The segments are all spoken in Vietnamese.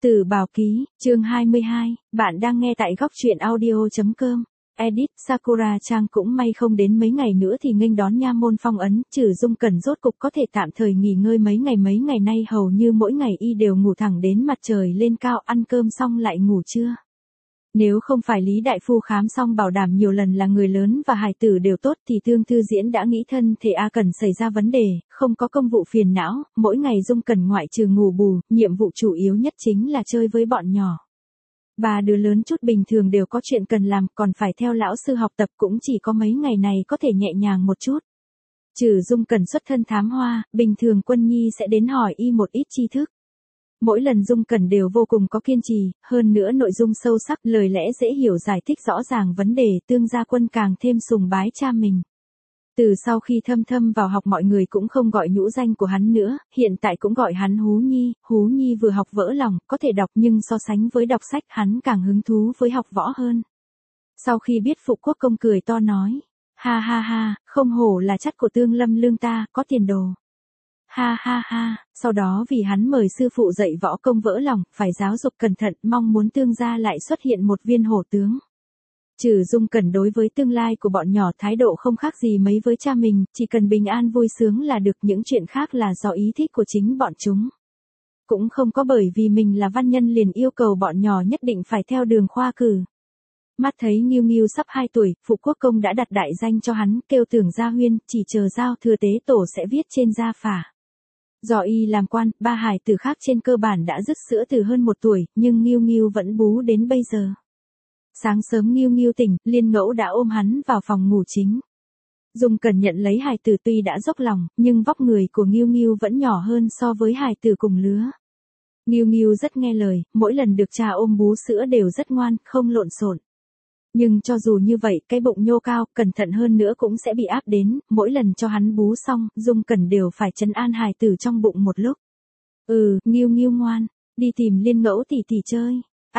Tử Bảo Ký, chương 22, bạn đang nghe tại góc truyện audio.com. Edit Sakura-chan cũng may không đến mấy ngày nữa thì nghênh đón nha môn phong ấn, Trử Dung Cẩn rốt cục có thể tạm thời nghỉ ngơi mấy ngày nay hầu như mỗi ngày y đều ngủ thẳng đến mặt trời lên cao, ăn cơm xong lại ngủ trưa. Nếu không phải Lý Đại Phu khám xong bảo đảm nhiều lần là người lớn và hài tử đều tốt thì Tương Thư Diễn đã nghĩ thân thể A Cẩn xảy ra vấn đề, không có công vụ phiền não, mỗi ngày Dung Cẩn ngoại trừ ngủ bù, nhiệm vụ chủ yếu nhất chính là chơi với bọn nhỏ. Ba đứa lớn chút bình thường đều có chuyện cần làm, còn phải theo lão sư học tập cũng chỉ có mấy ngày này có thể nhẹ nhàng một chút. Trừ Dung Cẩn xuất thân thám hoa, bình thường Quân Nhi sẽ đến hỏi y một ít tri thức. Mỗi lần Dung Cẩn đều vô cùng có kiên trì, hơn nữa nội dung sâu sắc, lời lẽ dễ hiểu, giải thích rõ ràng vấn đề, Tương Gia Quân càng thêm sùng bái cha mình. Từ sau khi thâm vào học mọi người cũng không gọi nhũ danh của hắn nữa, hiện tại cũng gọi hắn Hú Nhi vừa học vỡ lòng, có thể đọc nhưng so sánh với đọc sách hắn càng hứng thú với học võ hơn. Sau khi biết Phụ Quốc Công cười to nói, ha, không hổ là chất của Tương Lâm Lương ta, có tiền đồ. Ha, sau đó vì hắn mời sư phụ dạy võ công vỡ lòng, phải giáo dục cẩn thận, mong muốn Tương gia lại xuất hiện một viên hổ tướng. Trừ Dung Cẩn đối với tương lai của bọn nhỏ thái độ không khác gì mấy với cha mình, chỉ cần bình an vui sướng là được, những chuyện khác là do ý thích của chính bọn chúng. Cũng không có bởi vì mình là văn nhân liền yêu cầu bọn nhỏ nhất định phải theo đường khoa cử. Mắt thấy Nghiêu sắp 2 tuổi, Phụ Quốc Công đã đặt đại danh cho hắn, kêu Tưởng Gia Huyên, chỉ chờ giao thừa tế tổ sẽ viết trên gia phả. Do y làm quan, ba hài tử khác trên cơ bản đã dứt sữa từ hơn 1 tuổi, nhưng Nghiêu vẫn bú đến bây giờ. Sáng sớm Nghiêu tỉnh, Liên Ngẫu đã ôm hắn vào phòng ngủ chính. Dung Cẩn nhận lấy hài tử tuy đã dốc lòng, nhưng vóc người của Nghiêu vẫn nhỏ hơn so với hài tử cùng lứa. Nghiêu rất nghe lời, mỗi lần được cha ôm bú sữa đều rất ngoan, không lộn xộn. Nhưng cho dù như vậy, cái bụng nhô cao, cẩn thận hơn nữa cũng sẽ bị áp đến, mỗi lần cho hắn bú xong, Dung Cẩn đều phải trấn an hài tử trong bụng một lúc. Nghiêu ngoan, đi tìm Liên Ngẫu tỷ chơi.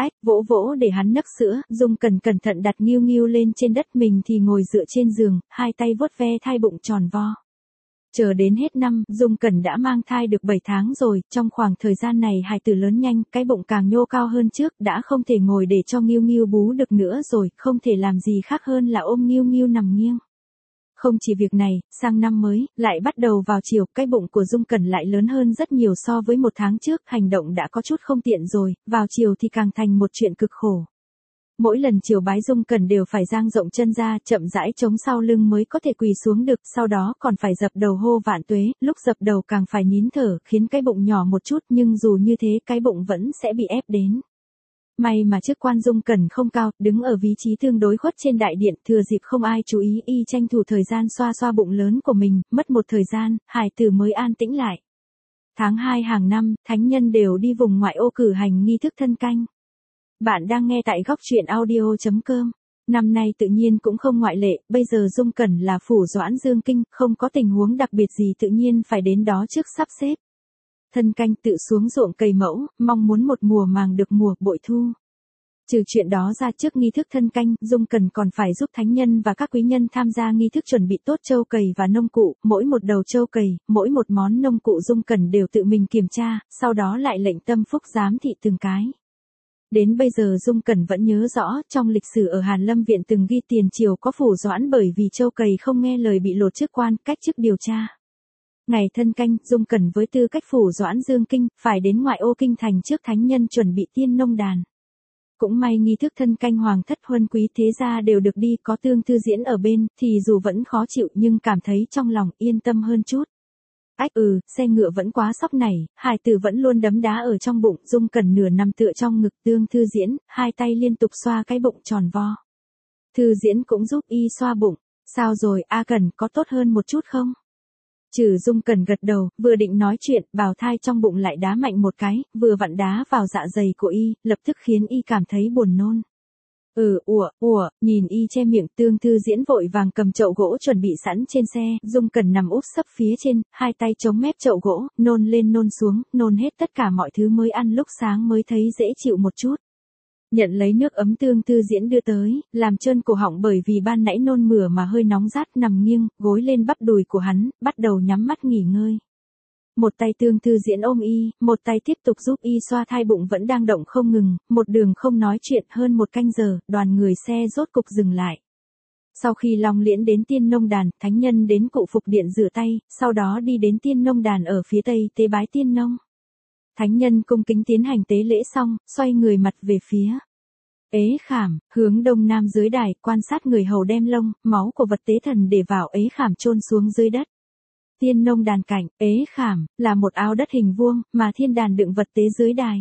Vỗ để hắn nấc sữa, Dung Cẩn cẩn thận đặt Nghiêu lên trên đất, mình thì ngồi dựa trên giường, hai tay vuốt ve thai bụng tròn vo. Chờ đến hết năm, Dung Cẩn đã mang thai được 7 tháng rồi, trong khoảng thời gian này hài tử lớn nhanh, cái bụng càng nhô cao hơn trước, đã không thể ngồi để cho Nghiêu bú được nữa rồi, không thể làm gì khác hơn là ôm Nghiêu nằm nghiêng. Không chỉ việc này, sang năm mới, lại bắt đầu vào chiều, cái bụng của Dung Cẩn lại lớn hơn rất nhiều so với 1 tháng trước, hành động đã có chút không tiện rồi, vào chiều thì càng thành một chuyện cực khổ. Mỗi lần chiều bái Dung Cẩn đều phải dang rộng chân ra, chậm rãi chống sau lưng mới có thể quỳ xuống được, sau đó còn phải dập đầu hô vạn tuế, lúc dập đầu càng phải nín thở, khiến cái bụng nhỏ một chút, nhưng dù như thế cái bụng vẫn sẽ bị ép đến. May mà chức quan Dung Cẩn không cao, đứng ở vị trí tương đối khuất trên đại điện, thừa dịp không ai chú ý y tranh thủ thời gian xoa bụng lớn của mình, mất một thời gian, hài tử mới an tĩnh lại. Tháng 2 hàng năm, thánh nhân đều đi vùng ngoại ô cử hành nghi thức thân canh. Bạn đang nghe tại góc truyện audio.com. Năm nay tự nhiên cũng không ngoại lệ, bây giờ Dung Cẩn là phủ Doãn Dương Kinh, không có tình huống đặc biệt gì tự nhiên phải đến đó trước sắp xếp. Thân canh tự xuống ruộng cày mẫu, mong muốn một mùa màng được mùa bội thu. Trừ chuyện đó ra, trước nghi thức thân canh, Dung Cẩn còn phải giúp thánh nhân và các quý nhân tham gia nghi thức chuẩn bị tốt trâu cày và nông cụ, mỗi một đầu trâu cày, mỗi một món nông cụ Dung Cẩn đều tự mình kiểm tra, sau đó lại lệnh tâm phúc giám thị từng cái. Đến bây giờ Dung Cẩn vẫn nhớ rõ, trong lịch sử ở Hàn Lâm Viện từng ghi tiền triều có phủ Doãn bởi vì trâu cày không nghe lời bị lột chức quan, cách chức điều tra. Ngày thân canh, Dung Cẩn với tư cách phủ Doãn Dương Kinh, phải đến ngoại ô kinh thành trước thánh nhân chuẩn bị tiên nông đàn. Cũng may nghi thức thân canh hoàng thất huân quý thế gia đều được đi, có Tương Thư Diễn ở bên, thì dù vẫn khó chịu nhưng cảm thấy trong lòng yên tâm hơn chút. Xe ngựa vẫn quá sóc nảy, hài tử vẫn luôn đấm đá ở trong bụng, Dung Cẩn nửa nằm tựa trong ngực Tương Thư Diễn, hai tay liên tục xoa cái bụng tròn vo. Thư Diễn cũng giúp y xoa bụng. Sao rồi, A Cẩn, có tốt hơn một chút không? Trừ Dung Cẩn gật đầu, vừa định nói chuyện, bào thai trong bụng lại đá mạnh một cái, vừa vặn đá vào dạ dày của y, lập tức khiến y cảm thấy buồn nôn. Nhìn y che miệng, Tương Thư Diễn vội vàng cầm chậu gỗ chuẩn bị sẵn trên xe, Dung Cẩn nằm úp sấp phía trên, hai tay chống mép chậu gỗ, nôn lên nôn xuống, nôn hết tất cả mọi thứ mới ăn lúc sáng mới thấy dễ chịu một chút. Nhận lấy nước ấm Tương Thư Diễn đưa tới, làm trơn cổ họng bởi vì ban nãy nôn mửa mà hơi nóng rát, nằm nghiêng, gối lên bắp đùi của hắn, bắt đầu nhắm mắt nghỉ ngơi. Một tay Tương Thư diễn ôm y, một tay tiếp tục giúp y xoa thai bụng vẫn đang động không ngừng, một đường không nói chuyện hơn một canh giờ, đoàn người xe rốt cục dừng lại. Sau khi Long Liễn đến Tiên Nông Đàn, thánh nhân đến Cụ Phục Điện rửa tay, sau đó đi đến Tiên Nông Đàn ở phía tây tế bái Tiên Nông. Thánh nhân cung kính tiến hành tế lễ xong, xoay người mặt về phía Ế Khảm, hướng đông nam dưới đài, quan sát người hầu đem lông, máu của vật tế thần để vào Ế Khảm chôn xuống dưới đất. Tiên Nông Đàn cạnh, Ế Khảm, là một ao đất hình vuông, mà thiên đàn đựng vật tế dưới đài.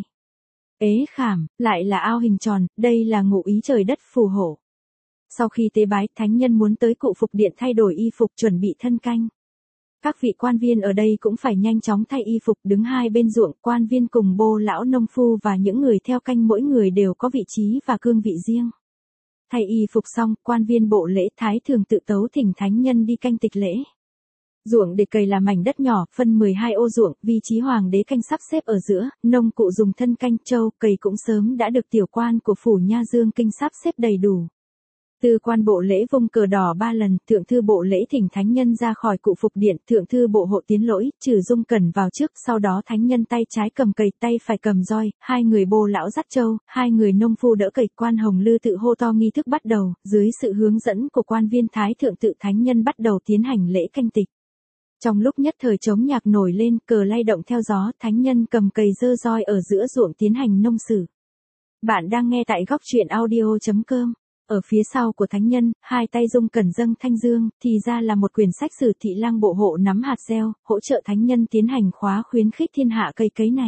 Ế Khảm, lại là ao hình tròn, đây là ngụ ý trời đất phù hộ. Sau khi tế bái, thánh nhân muốn tới Cụ Phục Điện thay đổi y phục chuẩn bị thân canh. Các vị quan viên ở đây cũng phải nhanh chóng thay y phục, đứng hai bên ruộng, quan viên cùng bô lão nông phu và những người theo canh mỗi người đều có vị trí và cương vị riêng. Thay y phục xong, quan viên bộ lễ thái thường tự tấu thỉnh thánh nhân đi canh tịch lễ. Ruộng để cày là mảnh đất nhỏ, phân 12 ô ruộng, vị trí hoàng đế canh sắp xếp ở giữa, nông cụ dùng thân canh trâu, cày cũng sớm đã được tiểu quan của phủ Nha Dương Kinh sắp xếp đầy đủ. Tư quan bộ lễ vung cờ đỏ 3 lần, thượng thư bộ lễ thỉnh thánh nhân ra khỏi Cụ Phục Điện, thượng thư bộ hộ tiến lỗi, trừ Dung Cẩn vào trước, sau đó thánh nhân tay trái cầm cày, tay phải cầm roi, hai người bô lão dắt trâu, hai người nông phu đỡ cày, quan Hồng Lư tự hô to nghi thức bắt đầu, dưới sự hướng dẫn của quan viên thái thượng tự thánh nhân bắt đầu tiến hành lễ canh tịch. Trong lúc nhất thời trống nhạc nổi lên, cờ lay động theo gió, thánh nhân cầm cày giơ roi ở giữa ruộng tiến hành nông sử. Bạn đang nghe tại góc truyện audio.com. Ở phía sau của thánh nhân, hai tay Dung Cẩn dâng thanh dương, thì ra là một quyển sách sử thị lang bộ hộ nắm hạt gieo, hỗ trợ thánh nhân tiến hành khóa khuyến khích thiên hạ cây cấy này.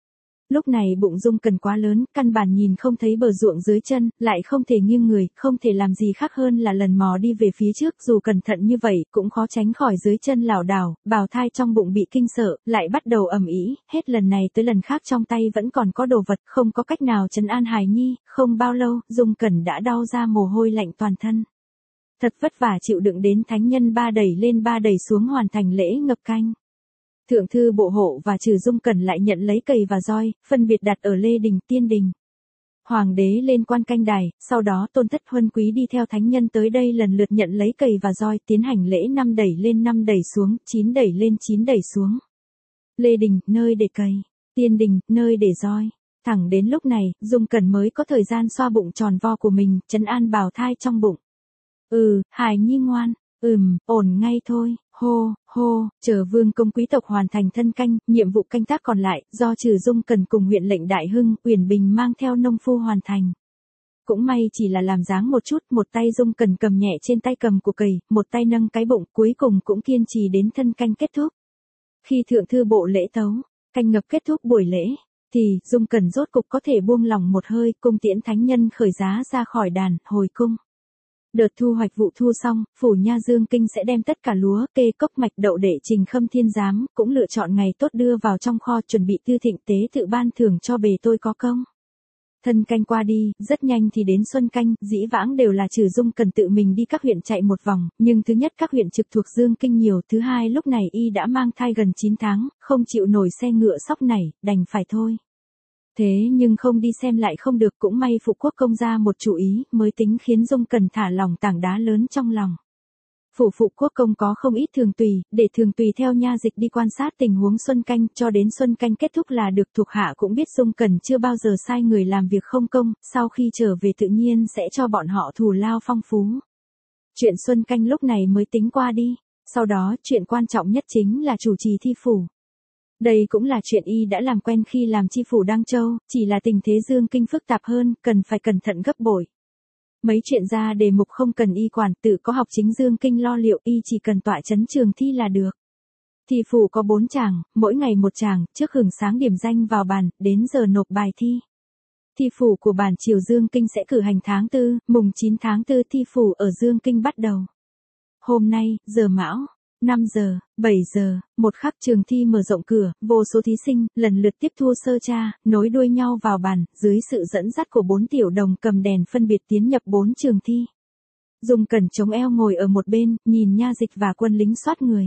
Lúc này bụng Dung Cẩn quá lớn, căn bản nhìn không thấy bờ ruộng dưới chân, lại không thể nghiêng người, không thể làm gì khác hơn là lần mò đi về phía trước, dù cẩn thận như vậy, cũng khó tránh khỏi dưới chân lảo đảo, bào thai trong bụng bị kinh sợ, lại bắt đầu ầm ĩ, hết lần này tới lần khác trong tay vẫn còn có đồ vật, không có cách nào trấn an hài nhi, không bao lâu, Dung Cẩn đã đau ra mồ hôi lạnh toàn thân. Thật vất vả chịu đựng đến thánh nhân ba đẩy lên ba đẩy xuống hoàn thành lễ ngập canh. Thượng thư bộ hộ và trừ Dung Cẩn lại nhận lấy cày và roi, phân biệt đặt ở Lê Đình, Tiên Đình. Hoàng đế lên quan canh đài, sau đó Tôn Thất Huân Quý đi theo thánh nhân tới đây lần lượt nhận lấy cày và roi, tiến hành lễ 5 đẩy lên 5 đẩy xuống, 9 đẩy lên 9 đẩy xuống. Lê Đình, nơi để cày. Tiên Đình, nơi để roi. Thẳng đến lúc này, Dung Cẩn mới có thời gian xoa bụng tròn vo của mình, trấn an bào thai trong bụng. Hài nhi ngoan. Ổn ngay thôi, hô, chờ vương công quý tộc hoàn thành thân canh, nhiệm vụ canh tác còn lại, do trừ Dung Cẩn cùng huyện lệnh Đại Hưng, Uyển Bình mang theo nông phu hoàn thành. Cũng may chỉ là làm dáng một chút, một tay Dung Cẩn cầm nhẹ trên tay cầm của cày, một tay nâng cái bụng, cuối cùng cũng kiên trì đến thân canh kết thúc. Khi thượng thư bộ lễ tấu, canh ngập kết thúc buổi lễ, thì Dung Cẩn rốt cục có thể buông lòng một hơi, cung tiễn thánh nhân khởi giá ra khỏi đàn, hồi cung. Đợt thu hoạch vụ thu xong, phủ Nha Dương Kinh sẽ đem tất cả lúa, kê, cốc mạch đậu để trình Khâm Thiên Giám, cũng lựa chọn ngày tốt đưa vào trong kho chuẩn bị tư thịnh tế tự ban thưởng cho bề tôi có công. Thân canh qua đi, rất nhanh thì đến xuân canh, dĩ vãng đều là trừ Dung Cẩn tự mình đi các huyện chạy một vòng, nhưng thứ nhất các huyện trực thuộc Dương Kinh nhiều, thứ hai lúc này y đã mang thai gần 9 tháng, không chịu nổi xe ngựa sóc này, đành phải thôi. Thế nhưng không đi xem lại không được, cũng may phụ quốc công ra một chủ ý, mới tính khiến Dung Cẩn thả lòng tảng đá lớn trong lòng. Phụ quốc công có không ít thường tùy, để thường tùy theo nha dịch đi quan sát tình huống xuân canh, cho đến xuân canh kết thúc là được. Thuộc hạ cũng biết Dung Cẩn chưa bao giờ sai người làm việc không công, sau khi trở về tự nhiên sẽ cho bọn họ thù lao phong phú. Chuyện xuân canh lúc này mới tính qua đi, sau đó chuyện quan trọng nhất chính là chủ trì thi phủ. Đây cũng là chuyện y đã làm quen khi làm chi phủ Đăng Châu, chỉ là tình thế Dương Kinh phức tạp hơn, cần phải cẩn thận gấp bội. Mấy chuyện ra đề mục không cần y quản, tự có học chính Dương Kinh lo liệu, y chỉ cần tọa chấn trường thi là được. Thi phủ có 4 chàng, mỗi ngày một chàng, trước hưởng sáng điểm danh vào bàn, đến giờ nộp bài thi. Thi phủ của bản triều Dương Kinh sẽ cử hành tháng 4, mùng 9 tháng 4 thi phủ ở Dương Kinh bắt đầu. Hôm nay, giờ mão, 5 giờ, 7 giờ, một khắc trường thi mở rộng cửa, vô số thí sinh, lần lượt tiếp thu sơ tra, nối đuôi nhau vào bàn, dưới sự dẫn dắt của 4 tiểu đồng cầm đèn phân biệt tiến nhập 4 trường thi. Dung Cẩn chống eo ngồi ở một bên, nhìn nha dịch và quân lính soát người.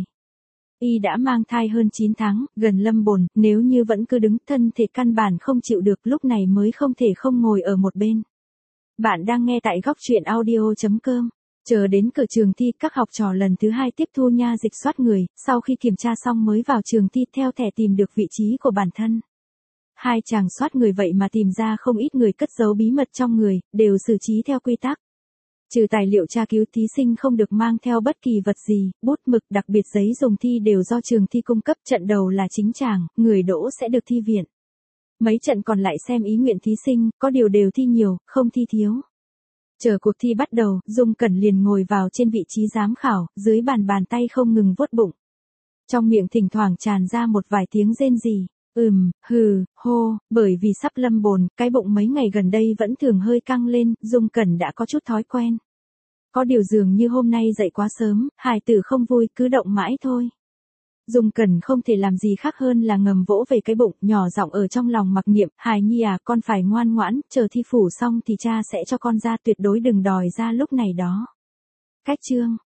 Y đã mang thai hơn 9 tháng, gần lâm bồn, nếu như vẫn cứ đứng, thân thể căn bản không chịu được, lúc này mới không thể không ngồi ở một bên. Bạn đang nghe tại góc truyện audio.com. Chờ đến cửa trường thi, các học trò lần thứ 2 tiếp thu nha dịch soát người, sau khi kiểm tra xong mới vào trường thi theo thẻ tìm được vị trí của bản thân. Hai chàng soát người vậy mà tìm ra không ít người cất giấu bí mật trong người, đều xử trí theo quy tắc. Trừ tài liệu tra cứu, thí sinh không được mang theo bất kỳ vật gì, bút mực, đặc biệt giấy dùng thi đều do trường thi cung cấp. Trận đầu là chính tràng, người đỗ sẽ được thi viện. Mấy trận còn lại xem ý nguyện thí sinh, có điều đều thi nhiều, không thi thiếu. Chờ cuộc thi bắt đầu, Dung Cẩn liền ngồi vào trên vị trí giám khảo, dưới bàn tay không ngừng vuốt bụng. Trong miệng thỉnh thoảng tràn ra một vài tiếng rên rỉ, hừ, hô, bởi vì sắp lâm bồn, cái bụng mấy ngày gần đây vẫn thường hơi căng lên, Dung Cẩn đã có chút thói quen. Có điều dường như hôm nay dậy quá sớm, hài tử không vui, cứ động mãi thôi. Dung Cẩn không thể làm gì khác hơn là ngầm vỗ về cái bụng, nhỏ giọng ở trong lòng mặc niệm, hài nhi à, con phải ngoan ngoãn, chờ thi phủ xong thì cha sẽ cho con ra, tuyệt đối đừng đòi ra lúc này đó. Cách chương